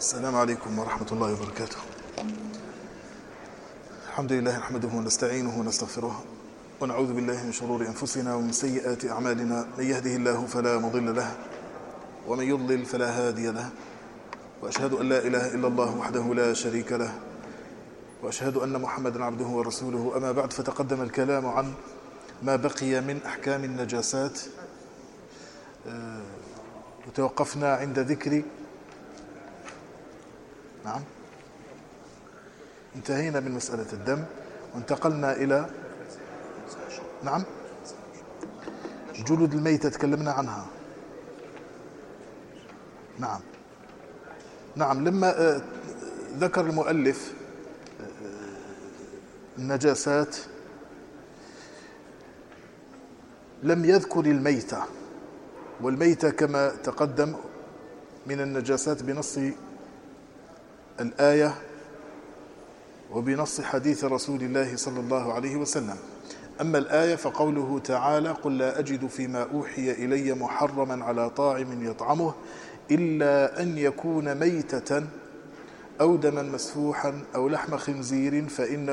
السلام عليكم ورحمة الله وبركاته. الحمد لله نحمده ونستعينه ونستغفره ونعوذ بالله من شرور أنفسنا ومن سيئات أعمالنا. من يهده الله فلا مضل له ومن يضلل فلا هادي له، وأشهد أن لا إله إلا الله وحده لا شريك له، وأشهد أن محمدا عبده ورسوله. أما بعد، فتقدم الكلام عن ما بقي من أحكام النجاسات، وتوقفنا عند ذكر انتهينا من مسألة الدم وانتقلنا إلى جلود الميتة، تكلمنا عنها. لما ذكر المؤلف النجاسات لم يذكر الميتة، والميتة كما تقدم من النجاسات بنص الآية وبنص حديث رسول الله صلى الله عليه وسلم. أما الآية فقوله تعالى: قل لا أجد فيما أوحي إلي محرما على طاعم يطعمه إلا أن يكون ميتة أو دما مسفوحا أو لحم خنزير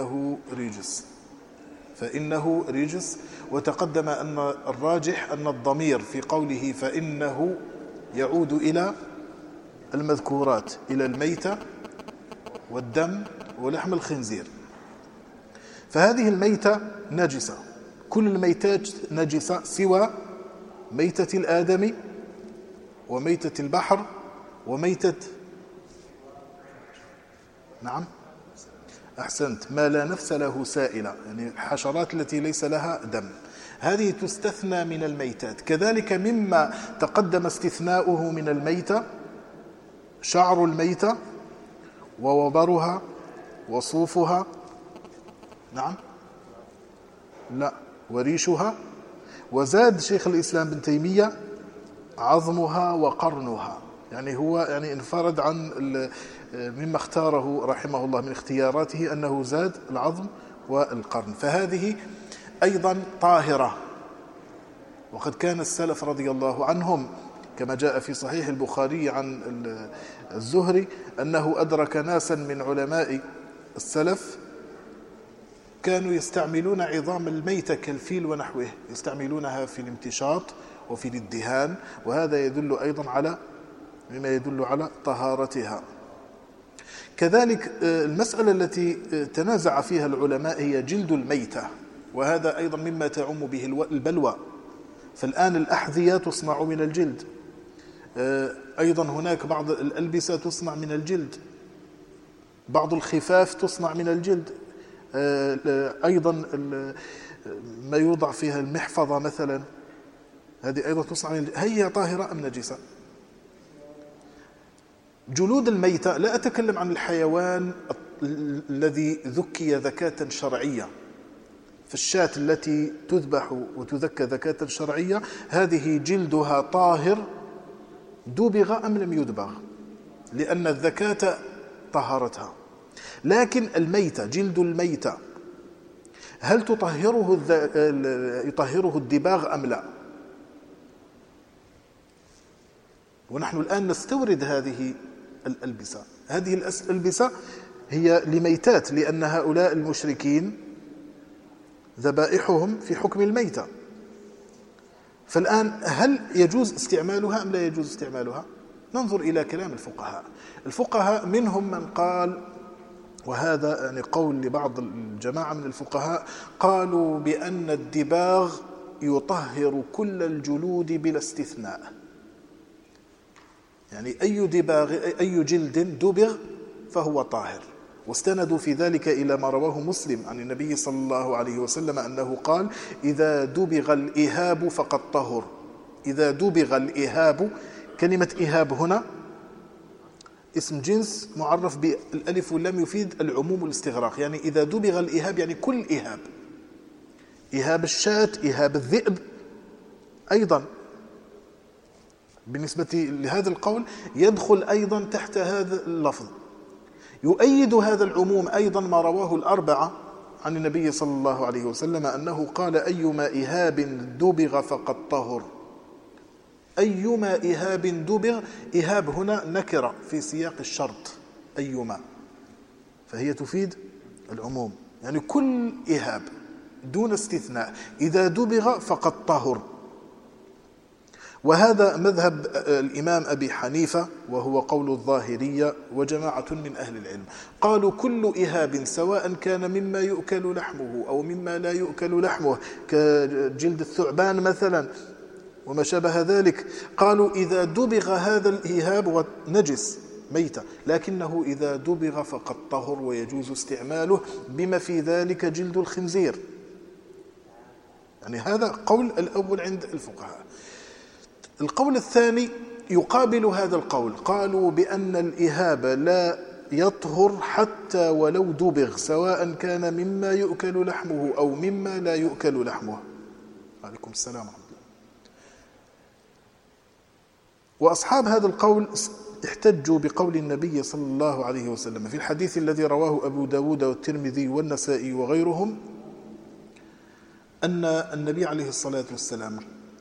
فإنه رجس. وتقدم أن الراجح أن الضمير في قوله فإنه يعود إلى المذكورات، إلى الميتة والدم ولحم الخنزير. فهذه الميتة نجسة، كل الميتات نجسة سوى ميتة الآدمي وميتة البحر وميتة أحسنت، ما لا نفس له سائلة، يعني الحشرات التي ليس لها دم، هذه تستثنى من الميتات. كذلك مما تقدم استثناؤه من الميتة شعر الميتة ووبرها وصوفها وريشها. وزاد شيخ الإسلام بن تيمية عظمها وقرنها، يعني هو انفرد عن مما اختاره رحمه الله من اختياراته أنه زاد العظم والقرن. فهذه أيضا طاهرة. وقد كان السلف رضي الله عنهم كما جاء في صحيح البخاري عن الزهري أنه أدرك ناسا من علماء السلف كانوا يستعملون عظام الميتة كالفيل ونحوه، يستعملونها في الامتشاط وفي الدهان، وهذا يدل أيضا على مما يدل على طهارتها. كذلك المسألة التي تنازع فيها العلماء هي جلد الميتة، وهذا أيضا مما تعم به البلوى. فالآن الأحذية تصنع من الجلد، أيضا هناك بعض الألبسة تصنع من الجلد، بعض الخفاف تصنع من الجلد، أيضا ما يوضع فيها المحفظة مثلا، هذه أيضا تصنع من الجلد. هي طاهرة أم نجسة؟ جلود الميتة، لا أتكلم عن الحيوان الذي ذكي ذكاة شرعية، فالشاة التي تذبح وتذكى ذكاة شرعية هذه جلدها طاهر دبغ أم لم يدبغ، لأن الذكاة طهرتها. لكن الميتة، جلد الميتة، هل يطهره الدباغ أم لا؟ ونحن الآن نستورد هذه الألبسة. هذه الألبسة هي لميتات، لأن هؤلاء المشركين ذبائحهم في حكم الميتة. فالآن هل يجوز استعمالها أم لا يجوز استعمالها؟ ننظر إلى كلام الفقهاء منهم من قال، وهذا قول لبعض الجماعة من الفقهاء، قالوا بأن الدباغ يطهر كل الجلود بلا استثناء، يعني أي جلد دبغ فهو طاهر. واستندوا في ذلك إلى ما رواه مسلم عن النبي صلى الله عليه وسلم أنه قال: إذا دبغ الإهاب فقد طهر. إذا دبغ الإهاب، كلمة إهاب هنا اسم جنس معرف بالألف واللام يفيد العموم والاستغراق، يعني إذا دبغ الإهاب يعني كل إهاب، إهاب الشاة، إهاب الذئب. أيضا بالنسبة لهذا القول يدخل أيضا تحت هذا اللفظ. يؤيد هذا العموم أيضا ما رواه الأربعة عن النبي صلى الله عليه وسلم أنه قال: أيما إهاب دبغ فقد طهر. أيما إهاب دبغ. إهاب هنا نكرة في سياق الشرط، أيما، فهي تفيد العموم، يعني كل إهاب دون استثناء إذا دبغ فقد طهر. وهذا مذهب الإمام أبي حنيفة، وهو قول الظاهرية وجماعة من أهل العلم. قالوا كل إهاب سواء كان مما يؤكل لحمه أو مما لا يؤكل لحمه، كجلد الثعبان مثلا وما شابه ذلك، قالوا إذا دبغ هذا الإهاب نجس ميتة، لكنه إذا دبغ فقد طهر ويجوز استعماله، بما في ذلك جلد الخنزير. يعني هذا قول الأول عند الفقهاء. القول الثاني يقابل هذا القول، قالوا بأن الإهاب لا يطهر حتى ولو دبغ، سواء كان مما يؤكل لحمه أو مما لا يؤكل لحمه. عليكم السلام ورحمة الله. وأصحاب هذا القول احتجوا بقول النبي صلى الله عليه وسلم في الحديث الذي رواه أبو داود والترمذي والنسائي وغيرهم، أن النبي عليه الصلاة والسلام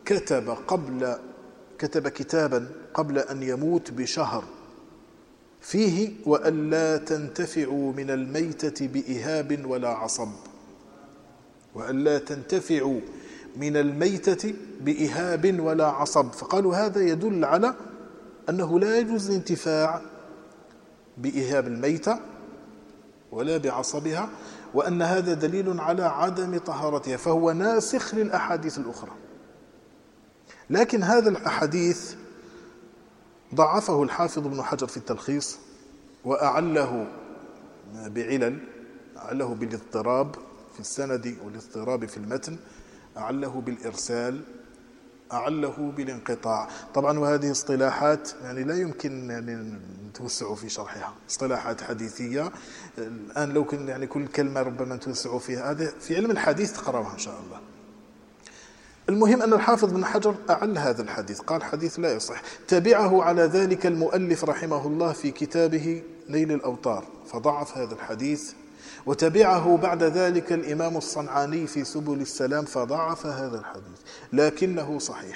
كتب كتابا قبل أن يموت بشهر فيه وأن لا تنتفعوا من الميتة بإهاب ولا عصب، وأن لا تنتفعوا من الميتة بإهاب ولا عصب. فقالوا هذا يدل على أنه لا يجوز الانتفاع بإهاب الميتة ولا بعصبها، وأن هذا دليل على عدم طهارتها، فهو ناسخ للأحاديث الأخرى. لكن هذا الحديث ضعفه الحافظ ابن حجر في التلخيص، وأعله بعلل، أعله بالاضطراب في السند والاضطراب في المتن، أعله بالإرسال، أعله بالانقطاع. طبعا وهذه اصطلاحات يعني لا يمكن يعني نتوسع في شرحها، اصطلاحات حديثية. الآن لو كن يعني كل كلمة ربما نتوسع فيها، هذا في علم الحديث تقرأوها إن شاء الله. المهم أن الحافظ بن حجر أعل هذا الحديث، قال حديث لا يصح. تبعه على ذلك المؤلف رحمه الله في كتابه نيل الأوطار فضعف هذا الحديث، وتبعه بعد ذلك الإمام الصنعاني في سبل السلام فضعف هذا الحديث، لكنه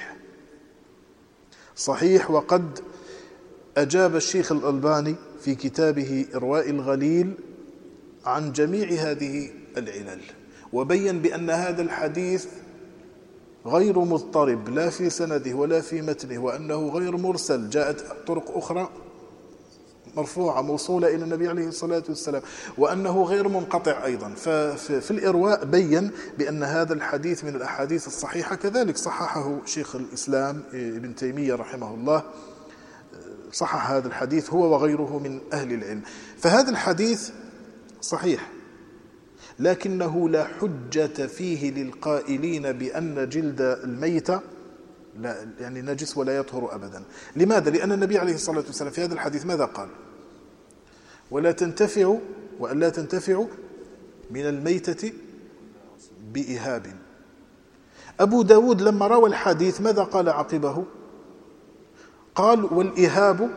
صحيح. وقد أجاب الشيخ الألباني في كتابه إرواء الغليل عن جميع هذه العلل، وبين بأن هذا الحديث غير مضطرب لا في سنده ولا في متنه، وأنه غير مرسل، جاءت طرق أخرى مرفوعة موصولة إلى النبي عليه الصلاة والسلام، وأنه غير منقطع أيضا. ففي الإرواء بين بأن هذا الحديث من الأحاديث الصحيحة، كذلك صححه شيخ الإسلام ابن تيمية رحمه الله، صحح هذا الحديث هو وغيره من أهل العلم. فهذا الحديث صحيح، لكنه لا حجة فيه للقائلين بأن جلد الميتة لا يعني نجس ولا يطهر أبدا. لماذا؟ لأن النبي عليه الصلاة والسلام في هذا الحديث ماذا قال؟ وأن لا تنتفعوا من الميتة بإهاب. أبو داود لما روى الحديث ماذا قال عقبه؟ قال والإهاب،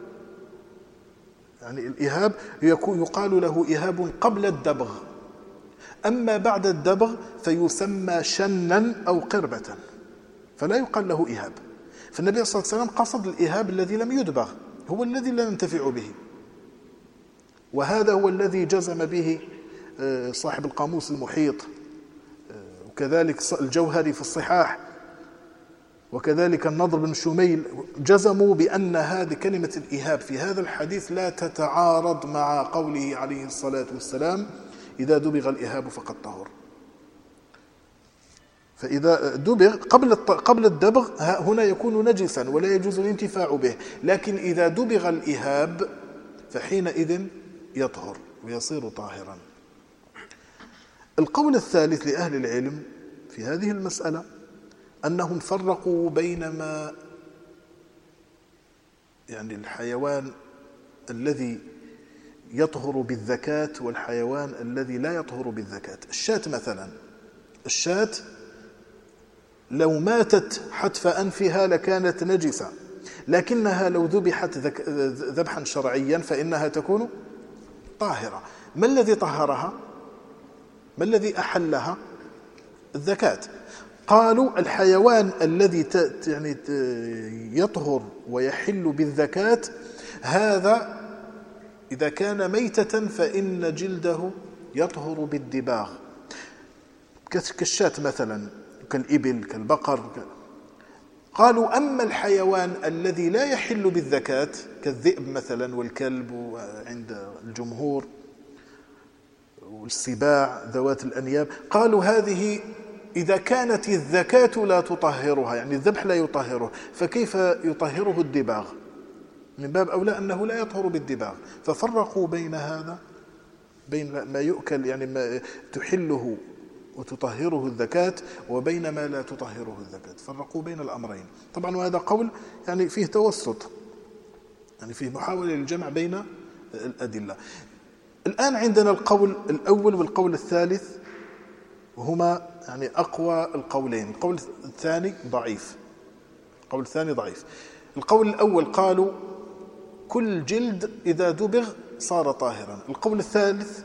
يعني الإهاب يقال له إهاب قبل الدبغ، أما بعد الدبغ فيسمى شنا أو قربة، فلا يقال له إهاب. فالنبي صلى الله عليه وسلم قصد الإهاب الذي لم يدبغ، هو الذي لا ننتفع به، وهذا هو الذي جزم به صاحب القاموس المحيط، وكذلك الجوهري في الصحاح، وكذلك النضر بن شميل، جزموا بأن هذه كلمة الإهاب في هذا الحديث لا تتعارض مع قوله عليه الصلاة والسلام إذا دبغ الإهاب فقد طهر. فإذا دبغ قبل الدبغ هنا يكون نجسا ولا يجوز الانتفاع به، لكن إذا دبغ الإهاب فحينئذ يطهر ويصير طاهرا. القول الثالث لأهل العلم في هذه المسألة أنهم فرقوا بين ما يعني الحيوان الذي يطهر بالذكاة والحيوان الذي لا يطهر بالذكاة. الشاة مثلا، الشاة لو ماتت حتف أنفها لكانت نجسة، لكنها لو ذبحت ذبحا شرعيا فإنها تكون طاهرة. ما الذي طهرها؟ ما الذي أحلها؟ الذكاة. قالوا الحيوان الذي يعني يطهر ويحل بالذكاة هذا إذا كان ميتة فإن جلده يطهر بالدباغ، كالشاة مثلا، كالإبل، كالبقر. قالوا أما الحيوان الذي لا يحل بالذكاة كالذئب مثلا والكلب عند الجمهور والسباع ذوات الأنياب، قالوا هذه إذا كانت الذكاة لا تطهرها، يعني الذبح لا يطهره، فكيف يطهره الدباغ؟ من باب أولى أنه لا يطهر بالدباغ. ففرقوا بين هذا، بين ما يؤكل يعني ما تحله وتطهره الذكاة وبين ما لا تطهره الذكاة، فرقوا بين الأمرين. طبعا وهذا قول يعني فيه توسط، يعني فيه محاولة للجمع بين الأدلة. الآن عندنا القول الأول والقول الثالث، وهما يعني أقوى القولين. القول الثاني ضعيف. القول الأول قالوا كل جلد إذا دبغ صار طاهرا. القول الثالث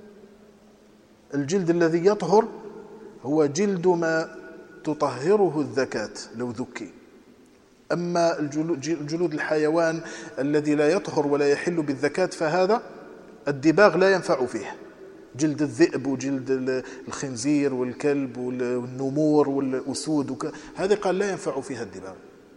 الجلد الذي يطهر هو جلد ما تطهره الذكاة لو ذكي. أما جلود الحيوان الذي لا يطهر ولا يحل بالذكاة فهذا الدباغ لا ينفع فيه، جلد الذئب وجلد الخنزير والكلب والنمور والأسود هذه قال لا ينفع فيها الدباغ.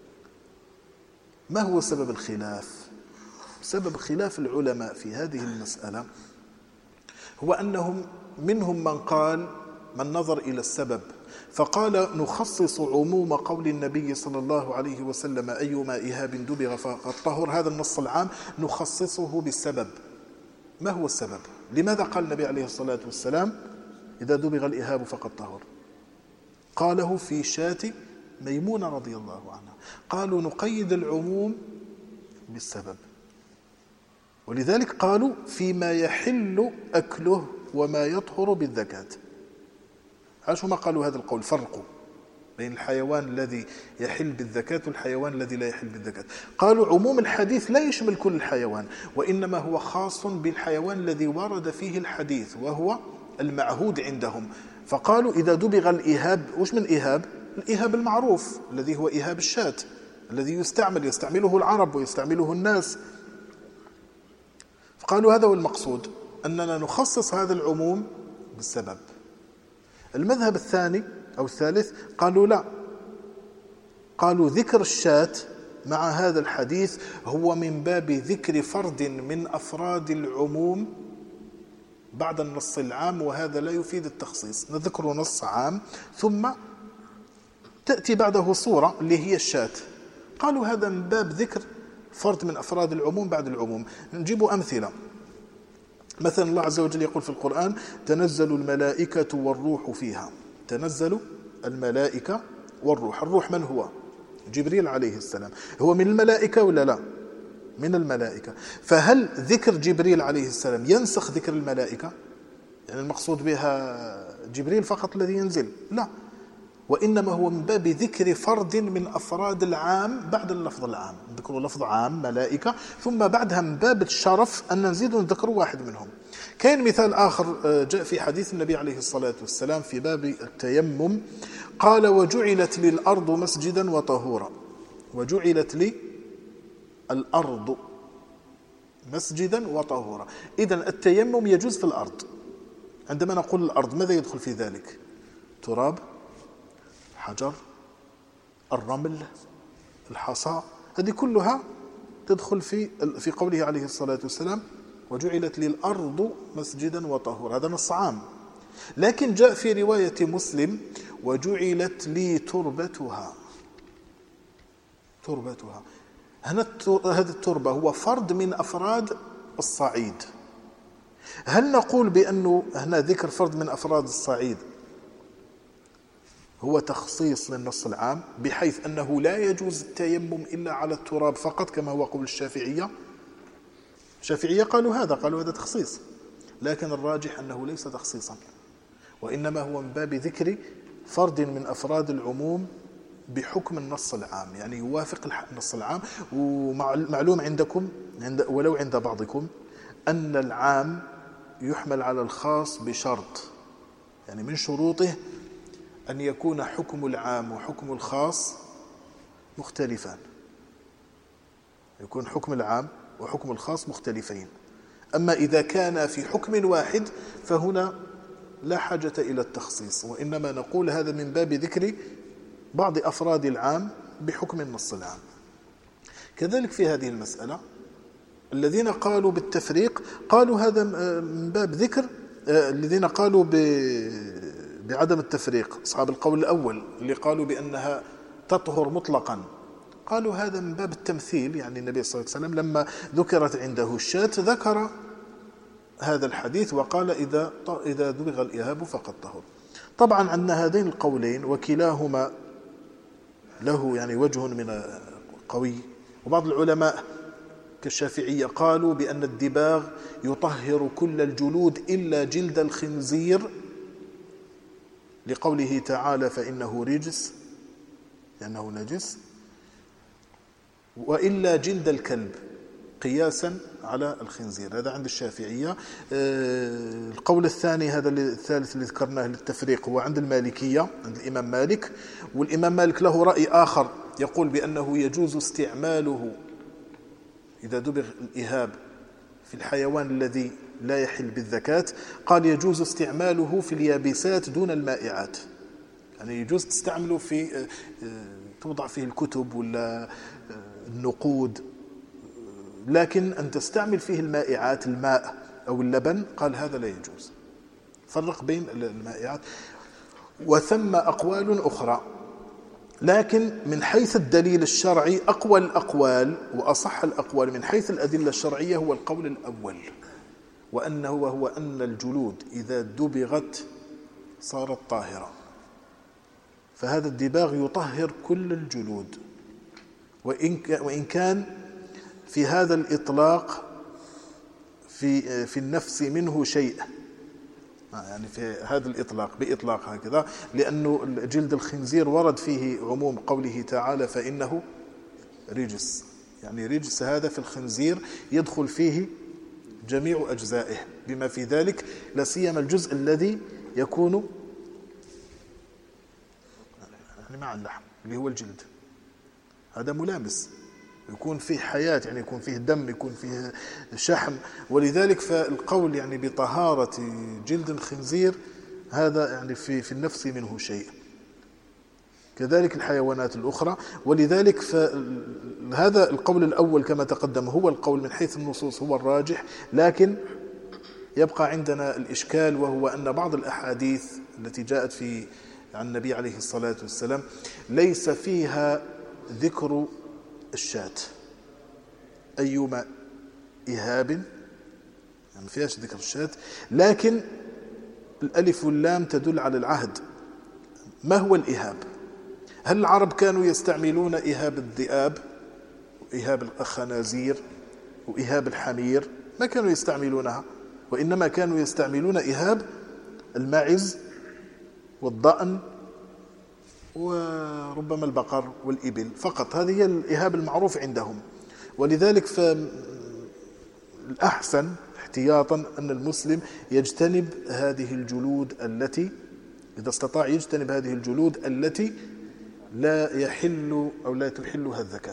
ما هو سبب الخلاف؟ سبب خلاف العلماء في هذه المسألة هو أنهم منهم من قال، من نظر إلى السبب فقال نخصص عموم قول النبي صلى الله عليه وسلم أيما إهاب دبغ فقد طهر، هذا النص العام نخصصه بالسبب. ما هو السبب؟ لماذا قال النبي عليه الصلاة والسلام إذا دبغ الإهاب فقد طهر؟ قاله في شاة ميمونة رضي الله عنها. قالوا نقيد العموم بالسبب، ولذلك قالوا فيما يحل أكله وما يطهر بالذكاة. عاشوا ما قالوا هذا القول، فرقوا بين الحيوان الذي يحل بالذكاة والحيوان الذي لا يحل بالذكاة. قالوا عموم الحديث لا يشمل كل الحيوان، وإنما هو خاص بالحيوان الذي ورد فيه الحديث وهو المعهود عندهم. فقالوا إذا دبغ الإهاب، وش من إهاب؟ الإهاب المعروف الذي هو إهاب الشاة الذي يستعمله العرب ويستعمله الناس. فقالوا هذا هو المقصود، أننا نخصص هذا العموم بالسبب. المذهب الثاني أو الثالث قالوا لا، قالوا ذكر الشاة مع هذا الحديث هو من باب ذكر فرد من أفراد العموم بعد النص العام، وهذا لا يفيد التخصيص. نذكر نص عام ثم تأتي بعده صورة اللي هي الشاة. قالوا هذا من باب ذكر فرد من أفراد العموم بعد العموم. نجيب أمثلة. مثلا الله عز وجل يقول في القرآن تنزل الملائكة والروح فيها. تنزل الملائكة والروح. الروح من هو؟ جبريل عليه السلام. هو من الملائكة ولا لا؟ من الملائكة. فهل ذكر جبريل عليه السلام ينسخ ذكر الملائكة؟ يعني المقصود بها جبريل فقط الذي ينزل؟ لا، وإنما هو من باب ذكر فرد من أفراد العام بعد اللفظ العام. نذكر لفظ عام ملائكة ثم بعدها من باب الشرف أن نزيد ونذكر واحد منهم. كان مثال آخر جاء في حديث النبي عليه الصلاة والسلام في باب التيمم، قال وجعلت لي الأرض مسجدا وطهورا. وجعلت لي الأرض مسجدا وطهورا. إذن التيمم يجوز في الأرض. عندما نقول الأرض ماذا يدخل في ذلك؟ تراب، حجر، الرمل، الحصى، هذه كلها تدخل في قوله عليه الصلاة والسلام وجعلت لي الأرض مسجدا وطهورا. هذا نص عام. لكن جاء في رواية مسلم وجعلت لي تربتها. هذه التربة هو فرد من أفراد الصعيد. هل نقول بأنه هنا ذكر فرد من أفراد الصعيد هو تخصيص للنص العام بحيث أنه لا يجوز التيمم إلا على التراب فقط كما هو قول الشافعية؟ الشافعية قالوا هذا تخصيص، لكن الراجح أنه ليس تخصيصا، وإنما هو من باب ذكر فرد من أفراد العموم بحكم النص العام، يعني يوافق النص العام. ومعلوم عندكم ولو عند بعضكم أن العام يحمل على الخاص بشرط، يعني من شروطه أن يكون حكم العام وحكم الخاص مختلفان، يكون حكم العام وحكم الخاص مختلفين. أما إذا كان في حكم واحد فهنا لا حاجة إلى التخصيص، وإنما نقول هذا من باب ذكر بعض أفراد العام بحكم النص العام. كذلك في هذه المسألة الذين قالوا بالتفريق قالوا هذا من باب ذكر الذين قالوا بعدم التفريق، أصحاب القول الأول اللي قالوا بأنها تطهر مطلقا، قالوا هذا من باب التمثيل. يعني النبي صلى الله عليه وسلم لما ذكرت عنده الشاة ذكر هذا الحديث وقال إذا دبغ الإهاب فقد طهر. طبعا أن هذين القولين وكلاهما له يعني وجه من قوي، وبعض العلماء كالشافعية قالوا بأن الدباغ يطهر كل الجلود إلا جلد الخنزير لقوله تعالى فإنه رجس لأنه نجس، وإلا جلد الكلب قياسا على الخنزير. هذا عند الشافعية. القول الثاني هذا الثالث اللي ذكرناه للتفريق هو عند المالكية، عند الإمام مالك. والإمام مالك له رأي آخر يقول بأنه يجوز استعماله إذا دبغ الإهاب في الحيوان الذي لا يحل بالذكاة، قال يجوز استعماله في اليابسات دون المائعات، يعني يجوز تستعمله في توضع فيه الكتب ولا النقود، لكن أن تستعمل فيه المائعات الماء أو اللبن قال هذا لا يجوز. فرق بين المائعات. وثم أقوال أخرى، لكن من حيث الدليل الشرعي أقوى الأقوال وأصح الأقوال من حيث الأدلة الشرعية هو القول الأول، وهو أن الجلود إذا دبغت صارت طاهرة، فهذا الدباغ يطهر كل الجلود، وإن كان في هذا الإطلاق في النفس منه شيء، يعني في هذا الإطلاق بإطلاق هكذا، لأنه جلد الخنزير ورد فيه عموم قوله تعالى فإنه رجس، يعني رجس هذا في الخنزير يدخل فيه جميع أجزائه بما في ذلك لا سيما الجزء الذي يكون يعني مع اللحم اللي هو الجلد، هذا ملامس، يكون فيه حياة، يعني يكون فيه دم، يكون فيه شحم. ولذلك فالقول يعني بطهارة جلد الخنزير هذا يعني في النفس منه شيء، كذلك الحيوانات الأخرى. ولذلك هذا القول الأول كما تقدم هو القول من حيث النصوص هو الراجح، لكن يبقى عندنا الإشكال، وهو أن بعض الأحاديث التي جاءت عن النبي عليه الصلاة والسلام ليس فيها ذكر الشاة، أيما إهاب، يعني ما فيهاش ذكر الشاة، لكن الألف واللام تدل على العهد. ما هو الإهاب؟ هل العرب كانوا يستعملون إهاب الذئاب وإهاب الخنازير وإهاب الحمير؟ ما كانوا يستعملونها، وإنما كانوا يستعملون إهاب الماعز والضأن وربما البقر والإبل فقط، هذه هي الإهاب المعروف عندهم. ولذلك فالأحسن احتياطا أن المسلم يجتنب هذه الجلود التي إذا استطاع يجتنب هذه الجلود التي لا يحل أو لا تحلها الذكاة.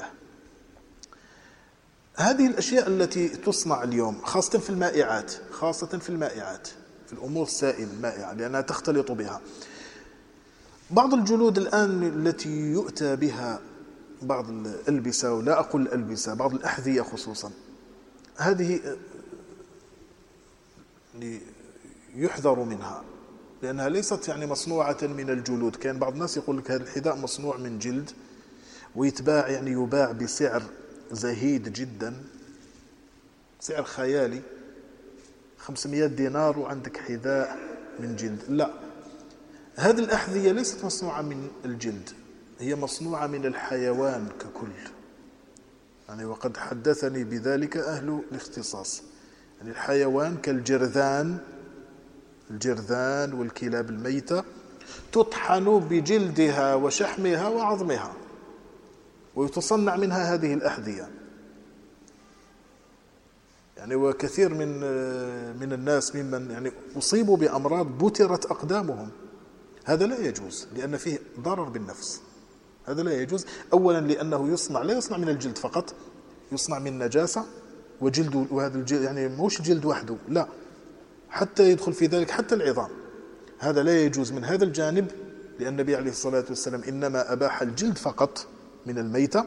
هذه الأشياء التي تصنع اليوم خاصة في المائعات، في الأمور السائلة المائعة لأنها تختلط بها. بعض الجلود الآن التي يؤتى بها بعض الألبسة، ولا أقول الألبسة، بعض الأحذية خصوصا، هذه يحذر منها لأنها ليست يعني مصنوعة من الجلود. كان بعض الناس يقول لك هذا الحذاء مصنوع من جلد ويتباع، يعني يباع بسعر زهيد جدا، سعر خيالي، 500 دينار وعندك حذاء من جلد. لا، هذه الأحذية ليست مصنوعة من الجلد، هي مصنوعة من الحيوان ككل، يعني وقد حدثني بذلك أهل الاختصاص. يعني الحيوان كالجرذان والكلاب الميتة تطحن بجلدها وشحمها وعظمها ويتصنع منها هذه الأحذية. يعني وكثير من الناس ممن يعني أصيبوا بأمراض بترت أقدامهم، هذا لا يجوز لأن فيه ضرر بالنفس. هذا لا يجوز، أولا لأنه لا يصنع من الجلد فقط، يصنع من نجاسة وجلد، وهذا الجلد يعني مش جلد وحده، لا، حتى يدخل في ذلك حتى العظام. هذا لا يجوز من هذا الجانب، لأن النبي عليه الصلاة والسلام إنما أباح الجلد فقط من الميتة.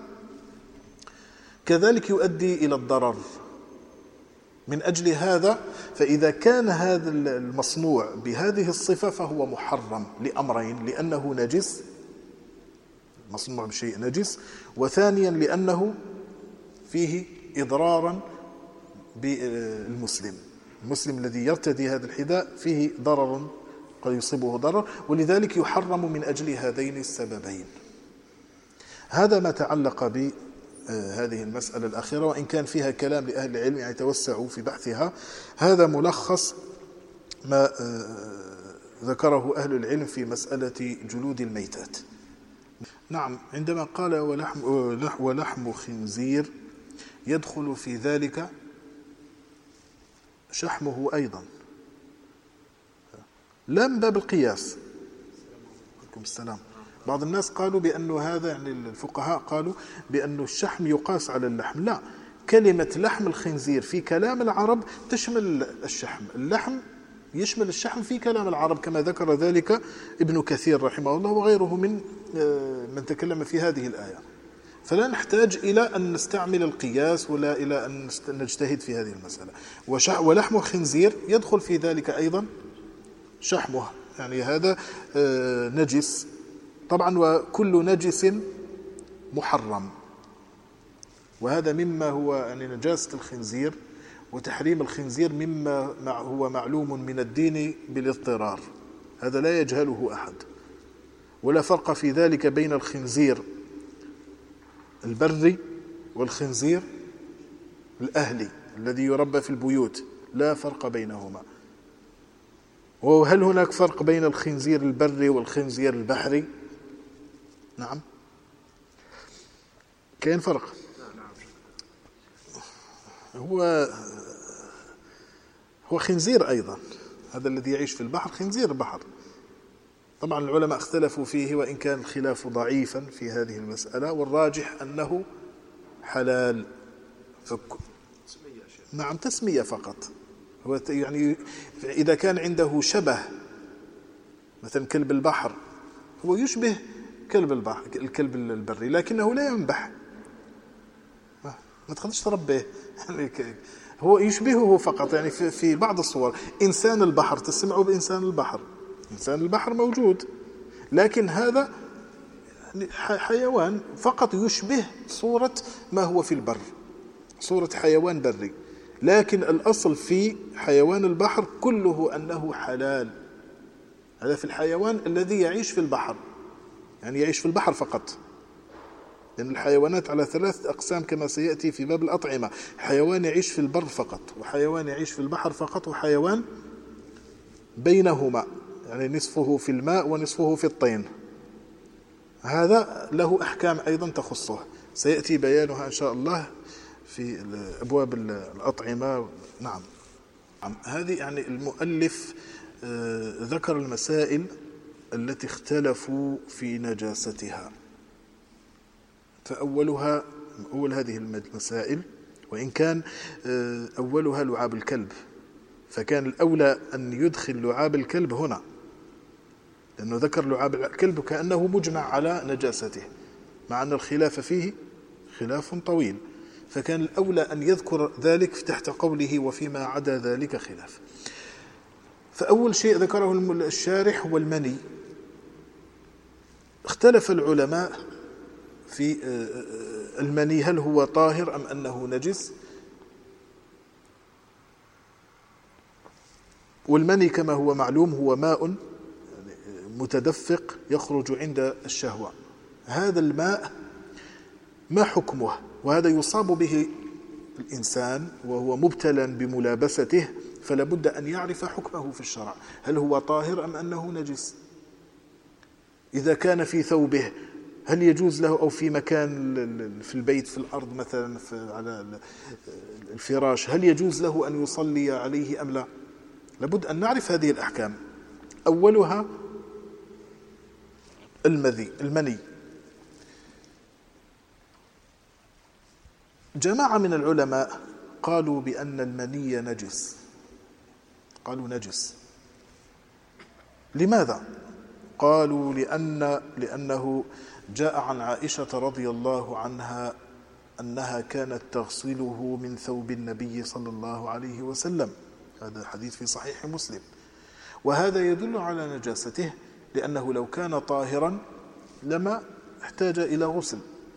كذلك يؤدي إلى الضرر. من أجل هذا فإذا كان هذا المصنوع بهذه الصفة فهو محرم لأمرين: لأنه نجس، مصنوع بشيء نجس، وثانيا لأنه فيه إضرارا بالمسلم. المسلم الذي يرتدي هذا الحذاء فيه ضرر، قد يصيبه ضرر، ولذلك يحرم من أجل هذين السببين. هذا ما تعلق بهذه المسألة الأخيرة، وإن كان فيها كلام لأهل العلم يعني توسعوا في بحثها. هذا ملخص ما ذكره أهل العلم في مسألة جلود الميتات. نعم، عندما قال ولحم خنزير يدخل في ذلك شحمه أيضا، لا من باب القياس. عليكم السلام. بعض الناس قالوا بأن هذا، يعني الفقهاء قالوا بأن الشحم يقاس على اللحم. لا، كلمة لحم الخنزير في كلام العرب تشمل الشحم. اللحم يشمل الشحم في كلام العرب، كما ذكر ذلك ابن كثير رحمه الله وغيره من تكلم في هذه الآية. فلا نحتاج إلى أن نستعمل القياس ولا إلى أن نجتهد في هذه المسألة. ولحم الخنزير يدخل في ذلك أيضا شحمه، يعني هذا نجس طبعا، وكل نجس محرم، وهذا مما هو يعني نجاسة الخنزير وتحريم الخنزير مما هو معلوم من الدين بالاضطرار. هذا لا يجهله أحد، ولا فرق في ذلك بين الخنزير البري والخنزير الأهلي الذي يربى في البيوت، لا فرق بينهما. وهل هناك فرق بين الخنزير البري والخنزير البحري؟ نعم، كاين فرق. هو خنزير أيضا، هذا الذي يعيش في البحر خنزير البحر. طبعا العلماء اختلفوا فيه، وإن كان الخلاف ضعيفا في هذه المسألة، والراجح أنه حلال. نعم، تسمية فقط. هو يعني إذا كان عنده شبه، مثلا كلب البحر هو يشبه كلب البحر، الكلب البري، لكنه لا ينبح، ما تقدرش تربيه، يعني هو يشبهه فقط، يعني في بعض الصور. إنسان البحر تسمعه بإنسان البحر، إنسان البحر موجود، لكن هذا حيوان فقط يشبه صورة ما هو في البر، صورة حيوان بري، لكن الأصل في حيوان البحر كله أنه حلال. هذا في الحيوان الذي يعيش في البحر، يعني يعيش في البحر فقط، لأن الحيوانات على 3 أقسام كما سيأتي في باب الأطعمة: حيوان يعيش في البر فقط، وحيوان يعيش في البحر فقط، وحيوان بينهما، يعني نصفه في الماء ونصفه في الطين. هذا له أحكام أيضا تخصه، سيأتي بيانها إن شاء الله في أبواب الأطعمة. نعم، هذه يعني المؤلف ذكر المسائل التي اختلفوا في نجاستها. فأولها، أول هذه المسائل، وإن كان أولها لعاب الكلب، فكان الأولى أن يدخل لعاب الكلب هنا، لأنه ذكر لعاب الكلب كأنه مجمع على نجاسته، مع أن الخلاف فيه خلاف طويل، فكان الأولى أن يذكر ذلك تحت قوله وفيما عدا ذلك خلاف. فأول شيء ذكره الشارح هو المني. اختلف العلماء في المني، هل هو طاهر أم أنه نجس؟ والمني كما هو معلوم هو ماء متدفق يخرج عند الشهوة. هذا الماء ما حكمه؟ وهذا يصاب به الإنسان وهو مبتلى بملابسته، فلا بد أن يعرف حكمه في الشرع، هل هو طاهر أم أنه نجس؟ إذا كان في ثوبه هل يجوز له، أو في مكان في البيت في الأرض مثلا على الفراش، هل يجوز له أن يصلي عليه أم لا؟ لابد أن نعرف هذه الأحكام. أولها المني. جماعة من العلماء قالوا بأن المني نجس، قالوا نجس. لماذا؟ قالوا لأنه جاء عن عائشة رضي الله عنها أنها كانت تغسله من ثوب النبي صلى الله عليه وسلم، هذا حديث في صحيح مسلم، وهذا يدل على نجاسته، لأنه لو كان طاهرا لما احتاج إلى غسل.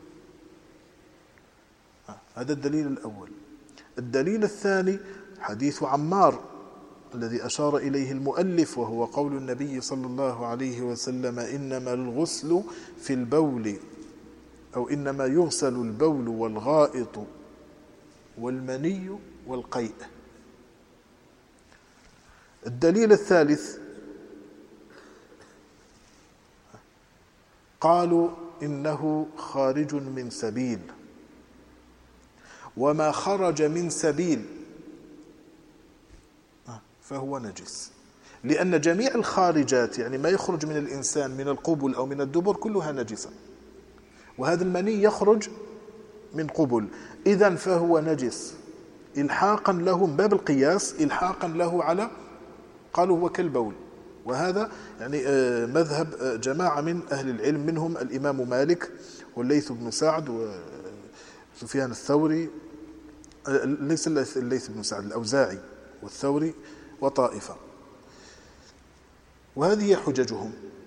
هذا الدليل الأول. الدليل الثاني حديث عمار الذي أشار إليه المؤلف، وهو قول النبي صلى الله عليه وسلم: إنما الغسل في البول، أو إنما يغسل البول والغائط والمني والقيء. الدليل الثالث قالوا إنه خارج من سبيل، وما خرج من سبيل فهو نجس، لأن جميع الخارجات يعني ما يخرج من الإنسان من القبل أو من الدبر كلها نجسة، وهذا المني يخرج من قبل، إذن فهو نجس إلحاقا له من باب القياس، إلحاقا له على، قالوا هو كالبول. وهذا يعني مذهب جماعة من أهل العلم، منهم الإمام مالك والليث بن سعد وسفيان الثوري، ليس الليث بن سعد، الأوزاعي والثوري وطائفة، وهذه هي حججهم.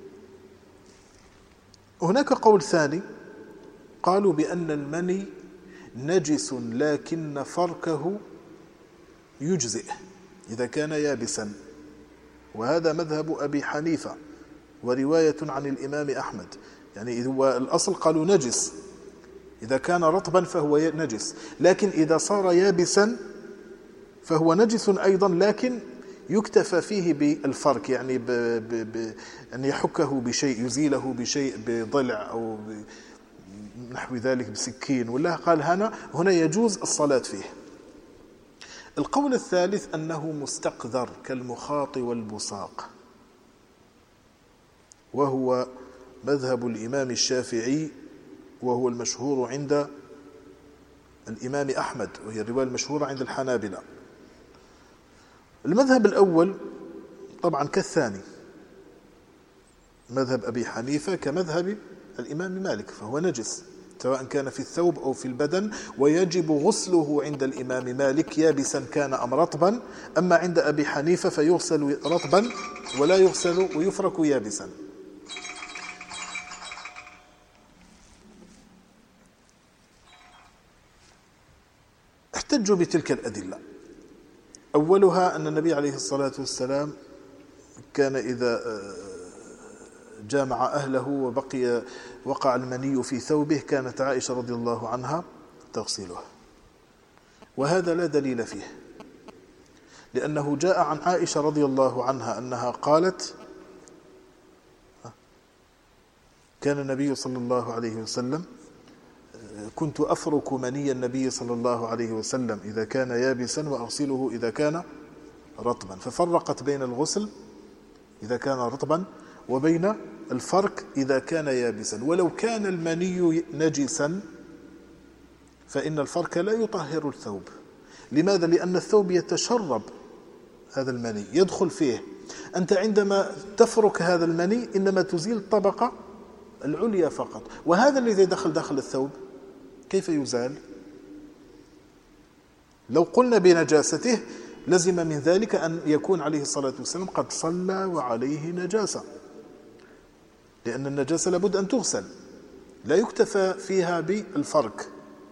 هناك قول ثاني قالوا بأن المني نجس لكن فركه يجزئ إذا كان يابسا، وهذا مذهب أبي حنيفة ورواية عن الإمام أحمد. يعني هو الأصل قالوا نجس إذا كان رطبا فهو نجس، لكن إذا صار يابسا فهو نجس أيضا، لكن يكتفى فيه بالفرك، يعني أن يحكه بشيء، يزيله بشيء، بضلع أو نحو ذلك، بسكين، ولا قال هنا يجوز الصلاة فيه. القول الثالث أنه مستقذر كالمخاط والبصاق، وهو مذهب الإمام الشافعي، وهو المشهور عند الإمام أحمد، وهي الرواية المشهورة عند الحنابلة. المذهب الأول طبعا كالثاني، مذهب أبي حنيفة كمذهب الإمام مالك، فهو نجس سواء كان في الثوب أو في البدن، ويجب غسله عند الإمام مالك يابسا كان أم رطبا. أما عند أبي حنيفة فيغسل رطبا ولا يغسل ويفرك يابسا. احتجوا بتلك الأدلة. أولها أن النبي عليه الصلاة والسلام كان إذا جامع أهله وقع المني في ثوبه كانت عائشة رضي الله عنها تغسله، وهذا لا دليل فيه، لأنه جاء عن عائشة رضي الله عنها أنها قالت: كان النبي صلى الله عليه وسلم، كنت أفرك مني النبي صلى الله عليه وسلم إذا كان يابسا وأغسله إذا كان رطبا، ففرقت بين الغسل إذا كان رطبا وبين الفرك إذا كان يابسا. ولو كان المني نجسا فإن الفرك لا يطهر الثوب. لماذا؟ لأن الثوب يتشرب هذا المني، يدخل فيه. أنت عندما تفرك هذا المني إنما تزيل الطبقة العليا فقط، وهذا الذي دخل الثوب كيف يزال؟ لو قلنا بنجاسته لزم من ذلك أن يكون عليه الصلاة والسلام قد صلى وعليه نجاسة، لأن النجاسة لابد أن تغسل، لا يكتفى فيها بالفرك.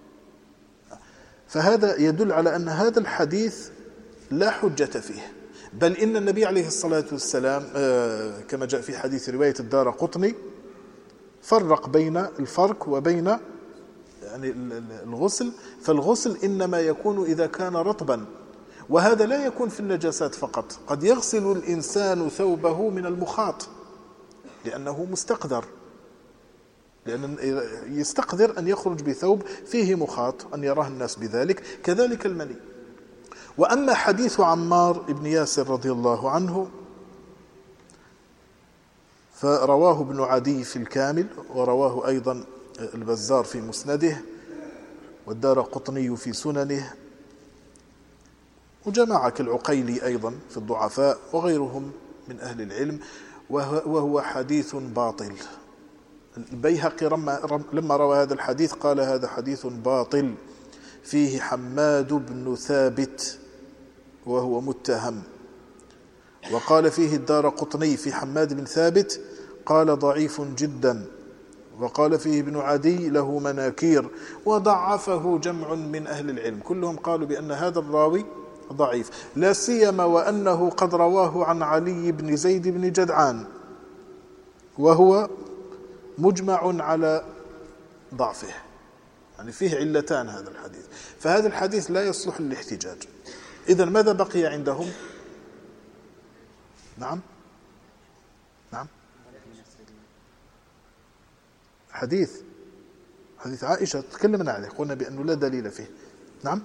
فهذا يدل على أن هذا الحديث لا حجة فيه، بل إن النبي عليه الصلاة والسلام كما جاء في حديث رواية الدارقطني فرق بين الفرك وبين يعني الغسل، فالغسل إنما يكون إذا كان رطبا، وهذا لا يكون في النجاسات فقط، قد يغسل الإنسان ثوبه من المخاط لأنه مستقذر، لأن يستقذر أن يخرج بثوب فيه مخاط أن يراه الناس بذلك، كذلك المني. وأما حديث عمار بن ياسر رضي الله عنه فرواه ابن عدي في الكامل، ورواه أيضا البزار في مسنده، والدارقطني في سننه، وجماعة كالعقيلي أيضا في الضعفاء، وغيرهم من أهل العلم، وهو حديث باطل. البيهقي لما روى هذا الحديث قال هذا حديث باطل فيه حماد بن ثابت وهو متهم. وقال فيه الدارقطني في حماد بن ثابت قال ضعيف جدا. وقال فيه ابن عدي له مناكير، وضعفه جمع من أهل العلم، كلهم قالوا بأن هذا الراوي ضعيف، لا سيما وأنه قد رواه عن علي بن زيد بن جدعان، وهو مجمع على ضعفه، يعني فيه علتان هذا الحديث، فهذا الحديث لا يصلح للاحتجاج. إذن ماذا بقي عندهم؟ نعم حديث عائشة تكلمنا عليه، قلنا بأنه لا دليل فيه. نعم،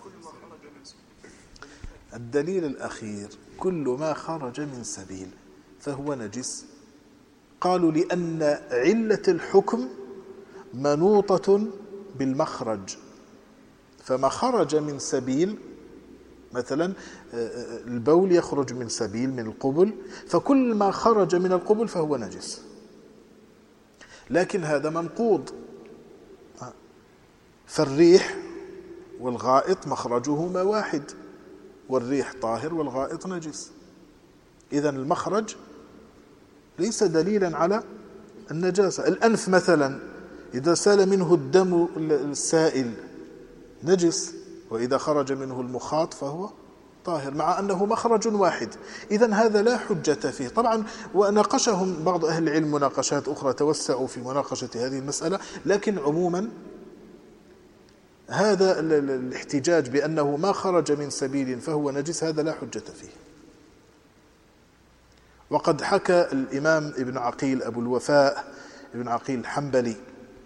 الدليل الأخير كل ما خرج من سبيل فهو نجس. قالوا لأن علة الحكم منوطة بالمخرج، فما خرج من سبيل، مثلا البول يخرج من سبيل من القبل، فكل ما خرج من القبل فهو نجس. لكن هذا منقوض، فالريح والغائط مخرجهما واحد، والريح طاهر والغائط نجس. إذن المخرج ليس دليلا على النجاسة. الأنف مثلا إذا سال منه الدم السائل نجس، وإذا خرج منه المخاط فهو طاهر، مع أنه مخرج واحد. إذن هذا لا حجة فيه. طبعا وناقشهم بعض أهل العلم مناقشات أخرى، توسعوا في مناقشة هذه المسألة، لكن عموما هذا الاحتجاج بأنه ما خرج من سبيل فهو نجس هذا لا حجة فيه. وقد حكى الإمام ابن عقيل أبو الوفاء ابن عقيل الحنبلي،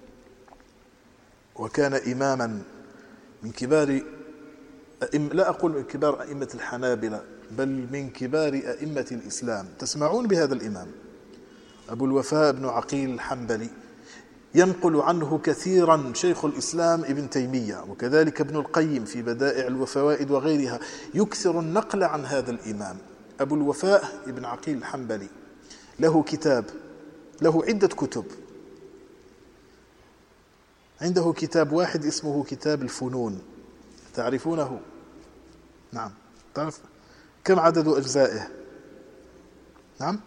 وكان إماما من كبار لا أقول من كبار أئمة الحنابلة، بل من كبار أئمة الإسلام. تسمعون بهذا الإمام أبو الوفاء ابن عقيل الحنبلي، ينقل عنه كثيرا شيخ الإسلام ابن تيمية، وكذلك ابن القيم في بدائع الفوائد وغيرها، يكثر النقل عن هذا الإمام. أبو الوفاء ابن عقيل الحنبلي له كتاب، له عدة كتب، عنده كتاب واحد اسمه كتاب الفنون، تعرفونه؟ نعم، تعرف كم عدد أجزائه؟ نعم،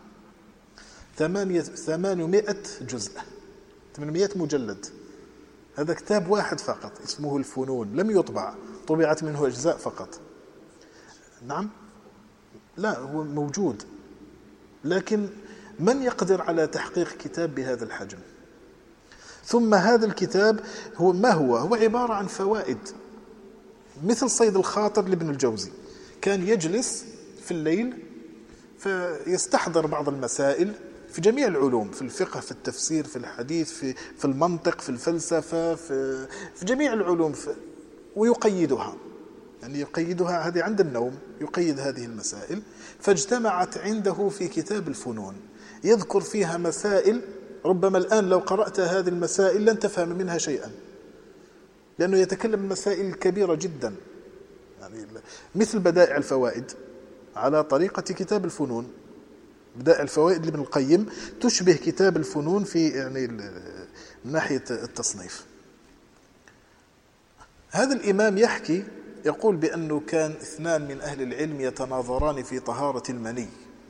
800 جزء، 800 مجلد. هذا كتاب واحد فقط اسمه الفنون، لم يطبع، طبعت منه أجزاء فقط. نعم، لا هو موجود، لكن من يقدر على تحقيق كتاب بهذا الحجم؟ ثم هذا الكتاب هو عبارة عن فوائد، مثل صيد الخاطر لابن الجوزي. كان يجلس في الليل فيستحضر بعض المسائل في جميع العلوم، في الفقه، في التفسير، في الحديث، في المنطق، في الفلسفة، في جميع العلوم، ويقيدها، يعني يقيدها، هذه عند النوم يقيد هذه المسائل. فاجتمعت عنده في كتاب الفنون، يذكر فيها مسائل ربما الآن لو قرأت هذه المسائل لن تفهم منها شيئا، لأنه يتكلم مسائل كبيرة جدا، يعني مثل بدائع الفوائد على طريقة كتاب الفنون. بدائع الفوائد لابن القيم تشبه كتاب الفنون في يعني من ناحية التصنيف. هذا الإمام يحكي، يقول بأنه كان 2 من أهل العلم يتناظران في طهارة المني،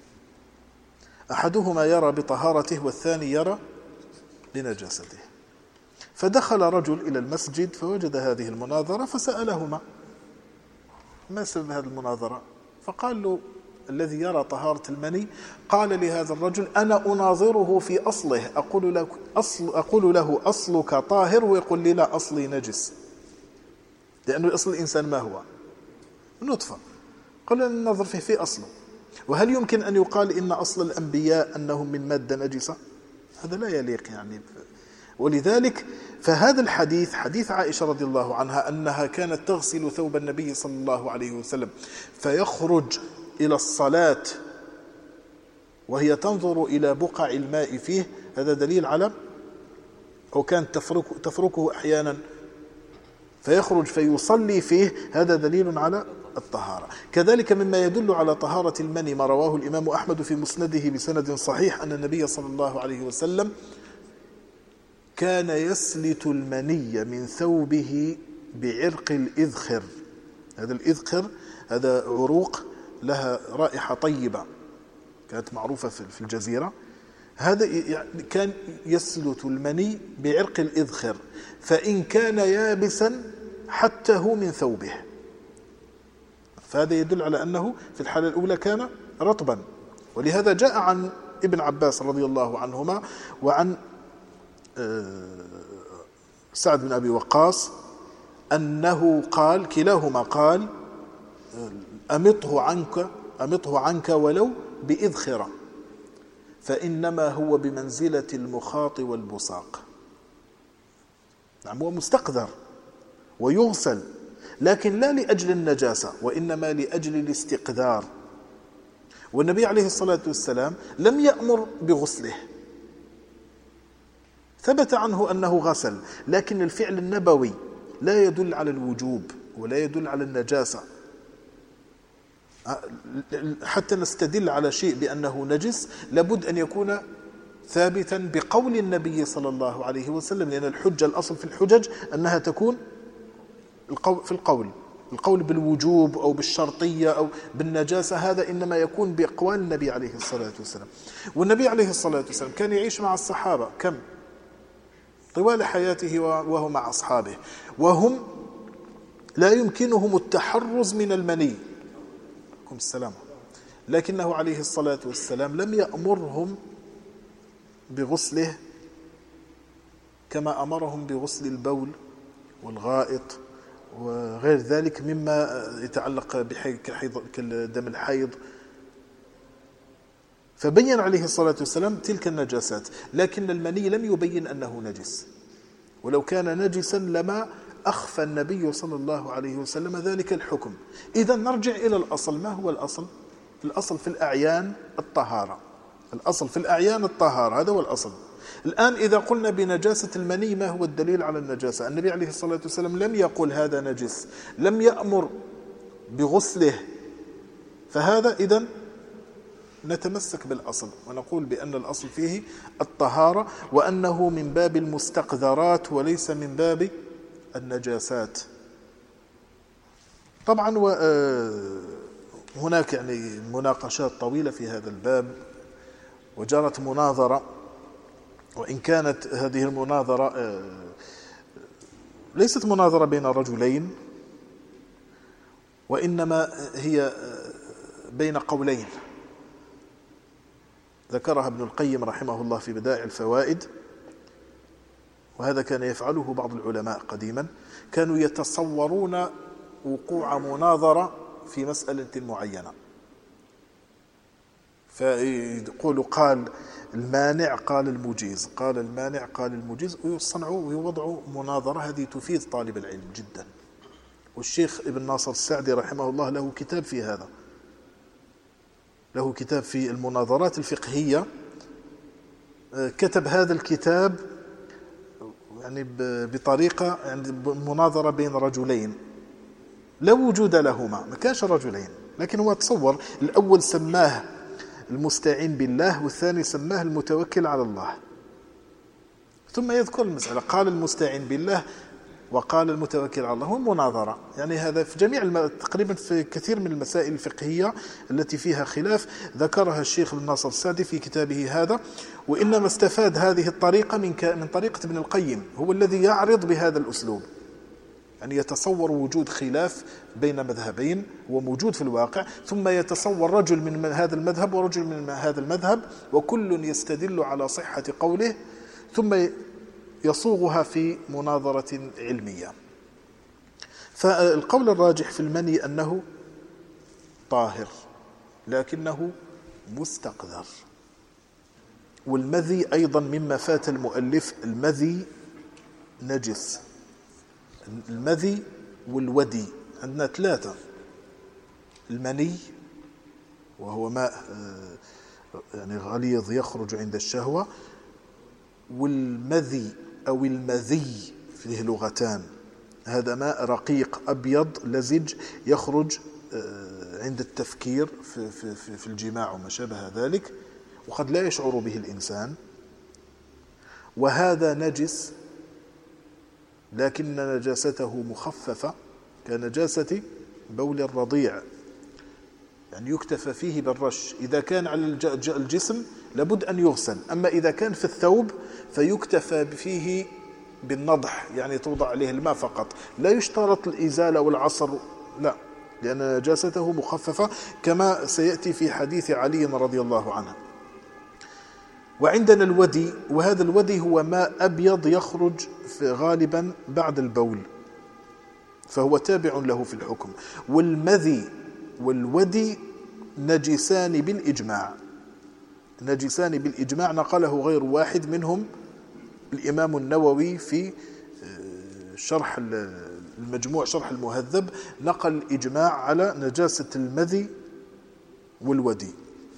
أحدهما يرى بطهارته والثاني يرى بنجاسته. فدخل رجل إلى المسجد فوجد هذه المناظرة فسألهما ما سبب هذه المناظرة، فقال له الذي يرى طهارة المني قال لهذا الرجل أنا أناظره في أصله، أقول له أصلك طاهر، ويقول لي لا أصلي نجس، لأنه أصل الإنسان ما هو؟ نطفة. قال له ننظر في أصله. وهل يمكن أن يقال إن أصل الأنبياء أنهم من مادة نجسة؟ هذا لا يليق يعني. ولذلك فهذا الحديث، حديث عائشة رضي الله عنها أنها كانت تغسل ثوب النبي صلى الله عليه وسلم فيخرج إلى الصلاة وهي تنظر إلى بقع الماء فيه، هذا دليل على، أو كانت تفركه أحيانا فيخرج فيصلي فيه، هذا دليل على الطهارة. كذلك مما يدل على طهارة المني ما رواه الإمام أحمد في مسنده بسند صحيح أن النبي صلى الله عليه وسلم كان يسلت المني من ثوبه بعرق الإذخر. هذا الإذخر هذا عروق لها رائحة طيبة كانت معروفة في الجزيرة. هذا يعني كان يسلت المني بعرق الإذخر، فإن كان يابسا حته من ثوبه، فهذا يدل على أنه في الحالة الأولى كان رطبا. ولهذا جاء عن ابن عباس رضي الله عنهما وعن سعد بن أبي وقاص أنه قال، كلاهما قال: أمطه عنك ولو بإذخرة، فإنما هو بمنزلة المخاط والبصاق. نعم، هو مستقذر ويغسل، لكن لا لأجل النجاسة، وإنما لأجل الاستقذار. والنبي عليه الصلاة والسلام لم يأمر بغسله، ثبت عنه أنه غسل، لكن الفعل النبوي لا يدل على الوجوب ولا يدل على النجاسة. حتى نستدل على شيء بأنه نجس لابد أن يكون ثابتا بقول النبي صلى الله عليه وسلم، لأن الحجة، الأصل في الحجج أنها تكون في القول بالوجوب أو بالشرطية أو بالنجاسة، هذا إنما يكون بأقوال النبي عليه الصلاة والسلام. والنبي عليه الصلاة والسلام كان يعيش مع الصحابة كم طوال حياته وهو مع أصحابه، وهم لا يمكنهم التحرز من المني، السلام، لكنه عليه الصلاة والسلام لم يأمرهم بغسله كما أمرهم بغسل البول والغائط وغير ذلك مما يتعلق كدم الحيض. فبين عليه الصلاة والسلام تلك النجاسات، لكن المني لم يبين أنه نجس، ولو كان نجسا لما أخفى النبي صلى الله عليه وسلم ذلك الحكم. إذا نرجع إلى الأصل. ما هو الأصل؟ الأصل في الأعيان الطهارة، الأصل في الأعيان الطهارة، هذا هو الأصل. الآن إذا قلنا بنجاسة المني، ما هو الدليل على النجاسة؟ النبي عليه الصلاة والسلام لم يقل هذا نجس، لم يأمر بغسله، فهذا إذن نتمسك بالأصل ونقول بأن الأصل فيه الطهارة، وأنه من باب المستقذرات وليس من باب النجاسات. طبعا هناك يعني مناقشات طويلة في هذا الباب، وجرت مناظرة، وإن كانت هذه المناظرة ليست مناظرة بين رجلين، وإنما هي بين قولين ذكرها ابن القيم رحمه الله في بدائع الفوائد. وهذا كان يفعله بعض العلماء قديما، كانوا يتصورون وقوع مناظرة في مسألة معينة، فيقول قال المانع قال المجيز، قال المانع قال المجيز، ويصنعوا ويوضعوا مناظرة. هذه تفيد طالب العلم جدا. والشيخ ابن ناصر السعدي رحمه الله له كتاب في هذا، له كتاب في المناظرات الفقهية، كتب هذا الكتاب يعني بطريقة يعني مناظرة بين رجلين لا وجود لهما، ما كانش رجلين، لكن هو تصور الأول سماه المستعين بالله، والثاني سماه المتوكل على الله، ثم يذكر المسألة، قال المستعين بالله وقال المتوكل على الله. هو مناظرة، يعني هذا في جميع تقريبا في كثير من المسائل الفقهية التي فيها خلاف ذكرها الشيخ ابن ناصر السعدي في كتابه هذا. وإنما استفاد هذه الطريقة من طريقة ابن القيم، هو الذي يعرض بهذا الأسلوب، يعني يتصور وجود خلاف بين مذهبين، هو موجود في الواقع، ثم يتصور رجل من هذا المذهب ورجل من هذا المذهب، وكل يستدل على صحة قوله، ثم يصوغها في مناظرة علمية. فالقول الراجح في المني أنه طاهر لكنه مستقذر. والمذي أيضا مما فات المؤلف، المذي نجس، المذي والودي عندنا ثلاثة: المني وهو ماء يعني غليظ يخرج عند الشهوة. والمذي أو المذي فيه لغتان، هذا ماء رقيق أبيض لزج يخرج عند التفكير في الجماع وما شابه ذلك، وقد لا يشعر به الإنسان. وهذا نجس لكن نجاسته مخففة كنجاسة بول الرضيع، يعني يكتفى فيه بالرش. إذا كان على الجسم لابد أن يغسل، أما إذا كان في الثوب فيكتفى فيه بالنضح، يعني توضع عليه الماء فقط، لا يشترط الإزالة والعصر، لا، لأن نجاسته مخففة كما سيأتي في حديث علي رضي الله عنه. وعندنا الودي، وهذا الودي هو ماء أبيض يخرج غالبا بعد البول، فهو تابع له في الحكم. والمذي والودي نجسان بالإجماع، نجسان بالإجماع، نقله غير واحد منهم الإمام النووي في شرح المجموع شرح المهذب، نقل الإجماع على نجاسة المذي والودي.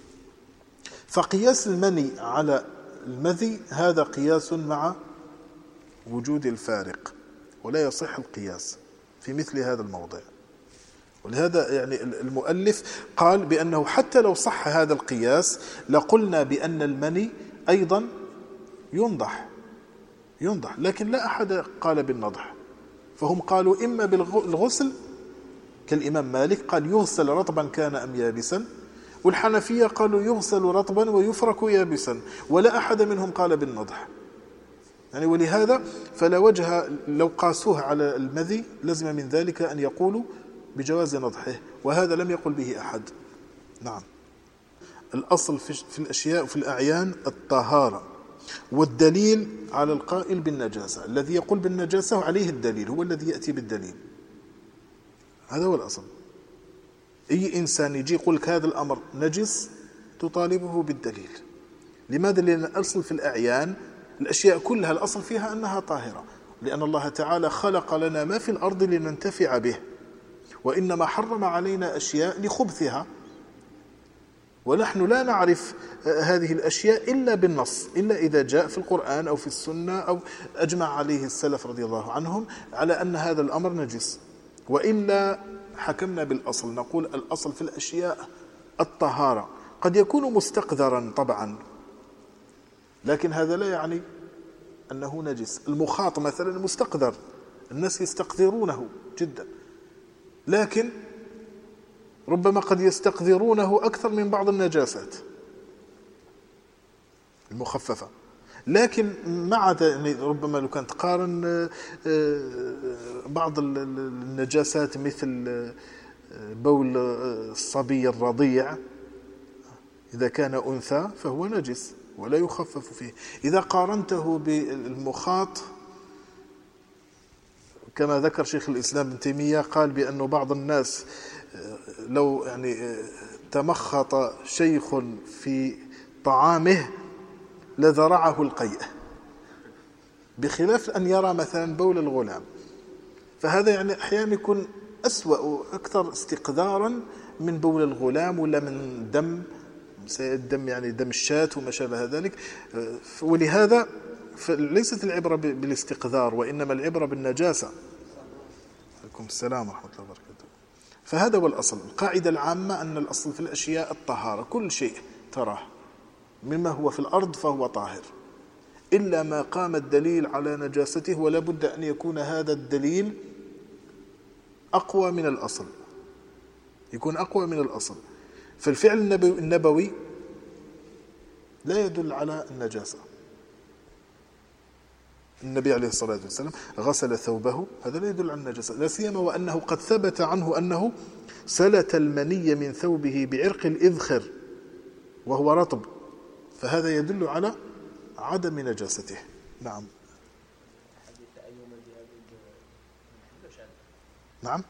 فقياس المني على المذي هذا قياس مع وجود الفارق، ولا يصح القياس في مثل هذا الموضع. ولهذا يعني المؤلف قال بأنه حتى لو صح هذا القياس لقلنا بأن المني أيضا ينضح، لكن لا أحد قال بالنضح، فهم قالوا إما بالغسل كالإمام مالك قال يغسل رطبا كان أم يابسا، والحنفية قالوا يغسل رطبا ويفرك يابسا، ولا أحد منهم قال بالنضح. يعني ولهذا فلا وجه لو قاسوه على المذي لازم من ذلك أن يقولوا بجواز نضحه، وهذا لم يقل به أحد. نعم، الأصل في الأشياء وفي الأعيان الطهارة، والدليل على القائل بالنجاسة، الذي يقول بالنجاسة عليه الدليل، هو الذي يأتي بالدليل، هذا هو الأصل. أي إنسان يجي يقول لك هذا الأمر نجس تطالبه بالدليل. لماذا؟ لأن الأصل في الأعيان الأشياء كلها الأصل فيها أنها طاهرة، لأن الله تعالى خلق لنا ما في الأرض لننتفع به، وإنما حرم علينا أشياء لخبثها، ونحن لا نعرف هذه الأشياء إلا بالنص، إلا إذا جاء في القرآن أو في السنة أو أجمع عليه السلف رضي الله عنهم على أن هذا الأمر نجس، وإلا حكمنا بالأصل، نقول الأصل في الأشياء الطهارة. قد يكون مستقذرا طبعا، لكن هذا لا يعني أنه نجس. المخاط مثلا مستقذر، الناس يستقذرونه جدا، لكن ربما قد يستقذرونه أكثر من بعض النجاسات المخففة. لكن مع يعني ربما لو كانت تقارن بعض النجاسات مثل بول الصبي الرضيع إذا كان أنثى فهو نجس ولا يخفف فيه. إذا قارنته بالمخاط كما ذكر شيخ الإسلام ابن تيمية قال بأن بعض الناس لو يعني تمخط شيخ في طعامه لذرعه القيء، بخلاف أن يرى مثلا بول الغلام، فهذا يعني أحيانا يكون أسوأ وأكثر استقذارا من بول الغلام ولا من دم يعني دم الشاة وما شابه ذلك. ولهذا ليست العبرة بالاستقذار، وإنما العبرة بالنجاسة. عليكم السلام ورحمة الله وبركاته. فهذا هو الأصل، القاعدة العامة أن الأصل في الأشياء الطهارة، كل شيء تراه مما هو في الأرض فهو طاهر، إلا ما قام الدليل على نجاسته، ولا بد أن يكون هذا الدليل أقوى من الأصل، يكون أقوى من الأصل. فالفعل النبوي لا يدل على النجاسة. النبي عليه الصلاة والسلام غسل ثوبه، هذا لا يدل على النجاسة، لا سيما وأنه قد ثبت عنه أنه سلت المني من ثوبه بعرق الإذخر وهو رطب، فهذا يدل على عدم نجاسته. نعم. نعم.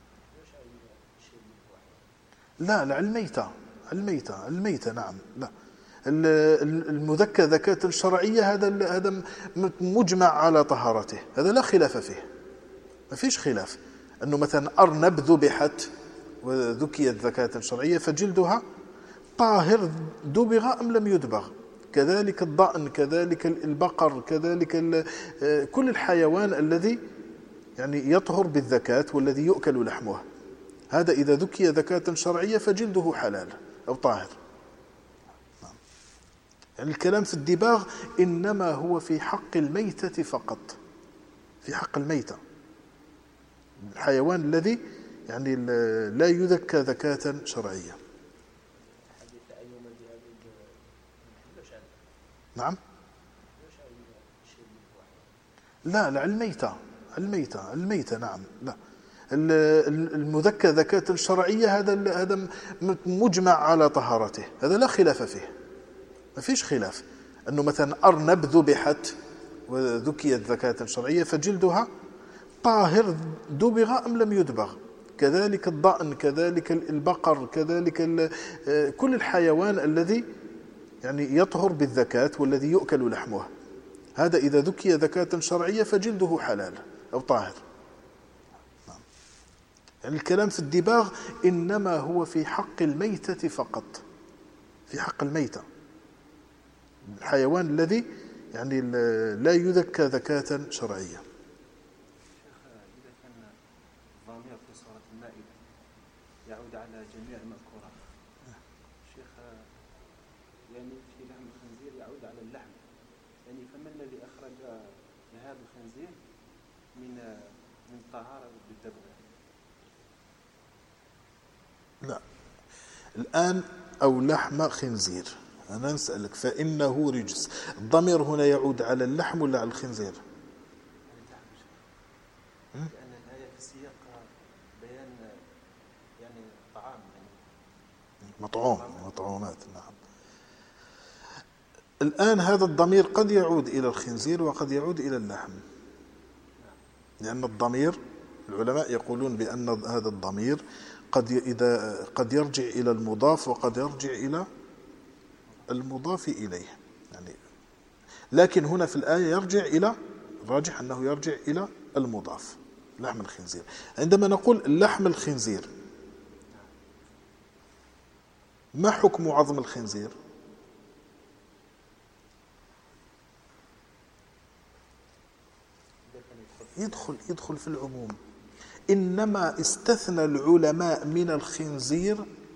لا الميتة نعم. لا، المذكى ذكاة شرعية هذا مجمع على طهارته، هذا لا خلاف فيه، ما فيش خلاف أنه مثلا أرنب ذبحت وذكيت ذكاة شرعية فجلدها طاهر دبغ أم لم يدبغ، كذلك الضأن، كذلك البقر، كذلك كل الحيوان الذي يعني يطهر بالذكاة والذي يؤكل لحمه، هذا إذا ذكي ذكاة شرعية فجلده حلال أو طاهر. يعني الكلام في الدباغ إنما هو في حق الميتة فقط، في حق الميتة، الحيوان الذي يعني لا يذكى ذكاة شرعية. نعم. لا لا، الميتة، الميتة نعم. لا، المذكى ذكاة شرعية هذا مجمع على طهارته، هذا لا خلاف فيه، ما فيش خلاف أنه مثلا أرنب ذبحت وذكيت ذكاة شرعية فجلدها طاهر دبغ أم لم يدبغ، كذلك الضأن، كذلك البقر، كذلك كل الحيوان الذي يعني يطهر بالذكاة والذي يؤكل لحمه، هذا إذا ذكي ذكاة شرعية فجلده حلال أو طاهر. يعني الكلام في الدباغ إنما هو في حق الميتة فقط، في حق الميتة، الحيوان الذي يعني لا يذكى ذكاة شرعية. إذا كان الضمير في سورة المائدة يعود على جميع المذكورات، شيخ يعني في لحم الخنزير يعود على اللحم، يعني فما الذي أخرج هذا الخنزير من طهارة بالدبغ؟ لا الآن أو لحم خنزير، أنا نسألك فإنه رجس، الضمير هنا يعود على اللحم ولا على الخنزير؟ لأن الآية في سياق بيان يعني طعام، يعني مطعومات. نعم. الآن هذا الضمير قد يعود إلى الخنزير وقد يعود إلى اللحم، لأن الضمير العلماء يقولون بأن هذا الضمير قد يرجع إلى المضاف وقد يرجع إلى المضاف إليه، يعني لكن هنا في الآية يرجع إلى، الراجح أنه يرجع إلى المضاف، لحم الخنزير. عندما نقول لحم الخنزير، ما حكم عظم الخنزير؟ يدخل في العموم، إنما استثنى العلماء من الخنزير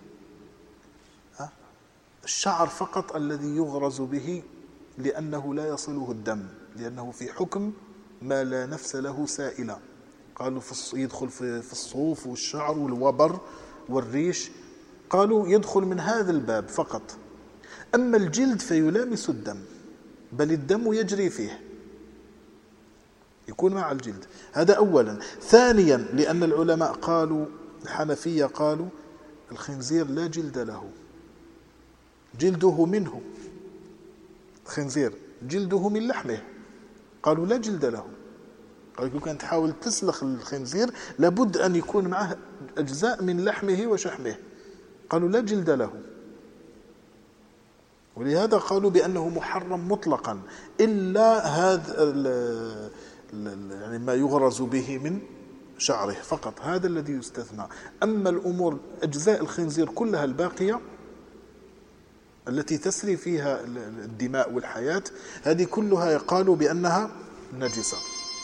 الشعر فقط الذي يغرز به، لأنه لا يصله الدم، لأنه في حكم ما لا نفس له سائلة، قالوا يدخل في الصوف والشعر والوبر والريش، قالوا يدخل من هذا الباب فقط. أما الجلد فيلامس الدم، بل الدم يجري فيه، يكون مع الجلد، هذا أولا. ثانيا لأن العلماء قالوا، الحنفية قالوا الخنزير لا جلد له، جلده منه، الخنزير جلده من لحمه، قالوا لا جلد له، قالوا كان تحاول تسلخ الخنزير لابد أن يكون معه أجزاء من لحمه وشحمه، قالوا لا جلد له، ولهذا قالوا بأنه محرم مطلقا إلا هذا يعني ما يغرز به من شعره فقط، هذا الذي يستثنى. أما الأمور أجزاء الخنزير كلها الباقية التي تسري فيها الدماء والحياة، هذه كلها يقالوا بأنها نجسة،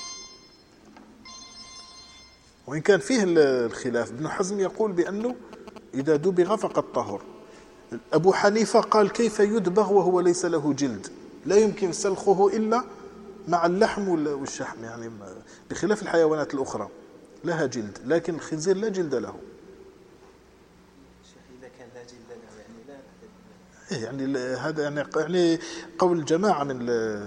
وإن كان فيه الخلاف. ابن حزم يقول بأنه إذا دبغ فقد طهر، أبو حنيفة قال كيف يدبغ وهو ليس له جلد، لا يمكن سلخه إلا مع اللحم والشحم، يعني بخلاف الحيوانات الأخرى لها جلد، لكن الخنزير لا جلد له. إذا كان لا جلد له يعني لا، يعني هذا يعني قول جماعة من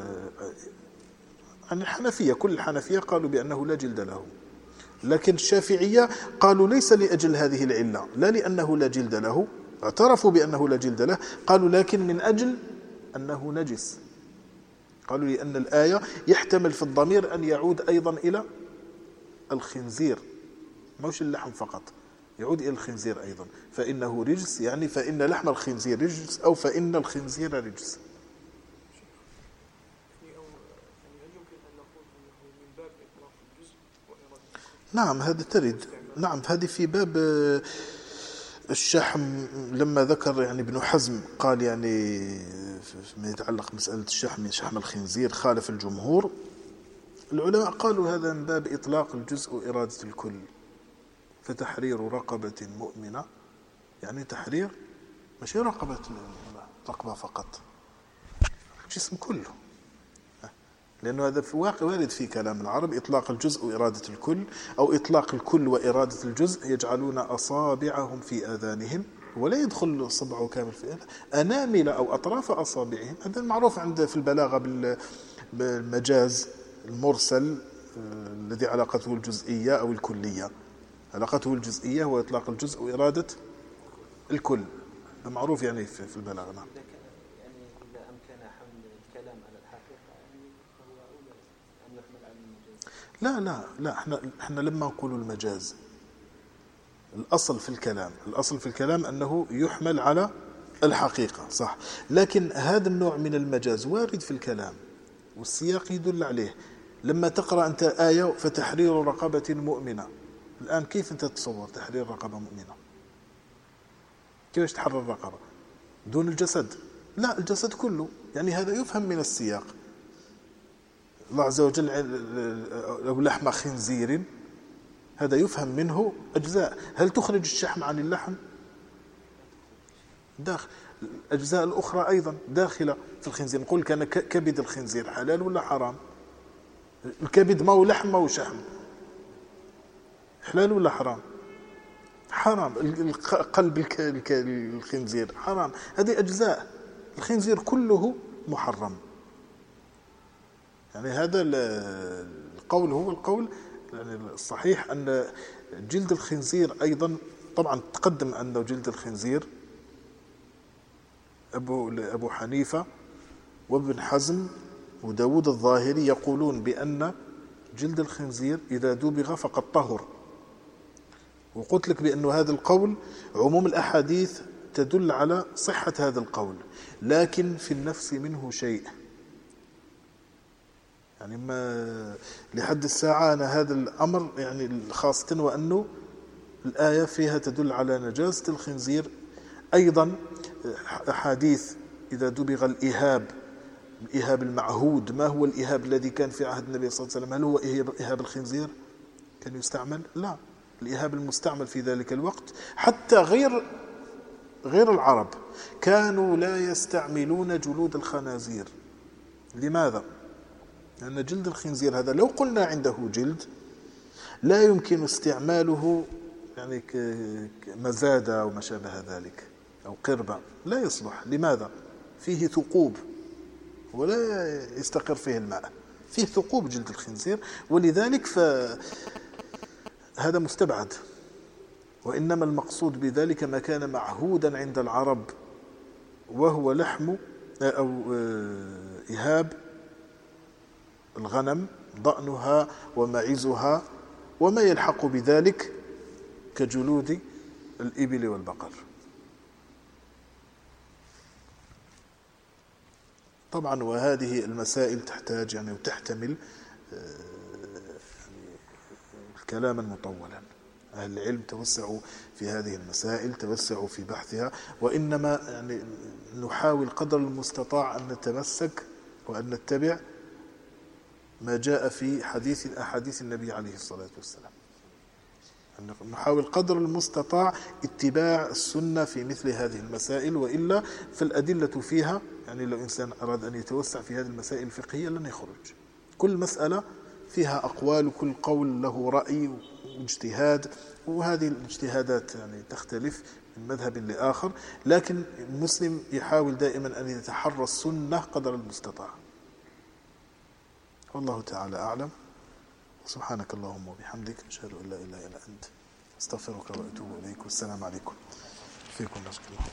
عن الحنفية، كل الحنفية قالوا بأنه لا جلد له، لكن الشافعية قالوا ليس لأجل هذه العلة، لا لأنه لا جلد له، اعترفوا بأنه لا جلد له، قالوا لكن من أجل أنه نجس، قالوا لأن الآية يحتمل في الضمير أن يعود أيضا إلى الخنزير، مش اللحم فقط، يعود إلى الخنزير أيضا، فإنه رجس، يعني فإن لحم الخنزير رجس، أو فإن الخنزير رجس. نعم هذا ترد، نعم هذه في باب الشحم لما ذكر يعني ابن حزم قال يعني فيما يتعلق مسألة الشحم شحم الخنزير خالف الجمهور. العلماء قالوا هذا من باب إطلاق الجزء وإرادة الكل، فتحرير رقبة مؤمنة يعني تحرير مش رقبة فقط، الجسم كله، لأنه هذا في واقع وارد في كلام العرب إطلاق الجزء وإرادة الكل، أو إطلاق الكل وإرادة الجزء. يجعلون أصابعهم في آذانهم ولا يدخل صبعه كامل في أنامل أو أطراف أصابعهم. هذا المعروف عند في البلاغة بالمجاز المرسل الذي علاقته الجزئية أو الكلية. علاقته الجزئية هو إطلاق الجزء وإرادة الكل، هذا معروف يعني في البلاغة. نعم. يعني إذا أمكن حمل الكلام على الحقيقة يعني فهو أولى أن يحمل على المجاز. لا احنا لما نقول المجاز الأصل في الكلام أنه يحمل على الحقيقة، صح، لكن هذا النوع من المجاز وارد في الكلام والسياق يدل عليه. لما تقرأ أنت آية فتحرير رقبة مؤمنة، الآن كيف أنت تتصور تحرير رقبة مؤمنة؟ كيف تحرر الرقبة دون الجسد؟ لا، الجسد كله، يعني هذا يفهم من السياق. الله عز وجل لو لحم خنزير هذا يفهم منه أجزاء. هل تخرج الشحم عن اللحم؟ داخل. الأجزاء الأخرى أيضا داخلة في الخنزير. نقول كان كبد الخنزير حلال ولا حرام؟ الكبد ما هو لحم ما هو شحم، حلال ولا حرام؟ حرام. قلب الخنزير حرام. هذه أجزاء الخنزير كله محرم. يعني هذا القول هو القول يعني الصحيح أن جلد الخنزير أيضا، طبعا تقدم أنه جلد الخنزير أبو حنيفة وابن حزم وداود الظاهري يقولون بأن جلد الخنزير إذا دبغ فقد طهر. وقلت لك بأن هذا القول عموم الأحاديث تدل على صحة هذا القول، لكن في النفس منه شيء. يعني ما لحد الساعة أنا هذا الأمر يعني خاصة وأنه الآية فيها تدل على نجاسة الخنزير. أيضا أحاديث إذا دبغ الإهاب المعهود، ما هو الإهاب الذي كان في عهد النبي صلى الله عليه وسلم؟ هل هو إهاب الخنزير كان يستعمل؟ لا، الإهاب المستعمل في ذلك الوقت حتى غير العرب كانوا لا يستعملون جلود الخنازير. لماذا؟ لأن جلد الخنزير هذا لو قلنا عنده جلد لا يمكن استعماله يعني كمزادة أو ما شابه ذلك أو قربة، لا يصلح. لماذا؟ فيه ثقوب ولا يستقر فيه الماء، فيه ثقوب جلد الخنزير، ولذلك فهذا مستبعد. وإنما المقصود بذلك ما كان معهودا عند العرب، وهو لحم أو إهاب الغنم، ضأنها ومعزها وما يلحق بذلك كجلود الإبل والبقر. طبعا وهذه المسائل تحتاج يعني وتحتمل كلاما مطولا. أهل العلم توسعوا في هذه المسائل، توسعوا في بحثها، وإنما يعني نحاول قدر المستطاع أن نتمسك وأن نتبع ما جاء في أحاديث النبي عليه الصلاة والسلام. نحاول قدر المستطاع اتباع السنة في مثل هذه المسائل، وإلا فالأدلة فيها يعني لو إنسان أراد أن يتوسع في هذه المسائل الفقهية لن يخرج. كل مسألة فيها أقوال، وكل قول له رأي واجتهاد، وهذه الاجتهادات يعني تختلف من مذهب لآخر، لكن المسلم يحاول دائما أن يتحرى السنة قدر المستطاع. والله تعالى أعلم. سبحانك اللهم وبحمدك، أشهد أن لا إله إلا أنت، استغفرك وأتوب إليك، والسلام عليكم. فيكم نشكر الله.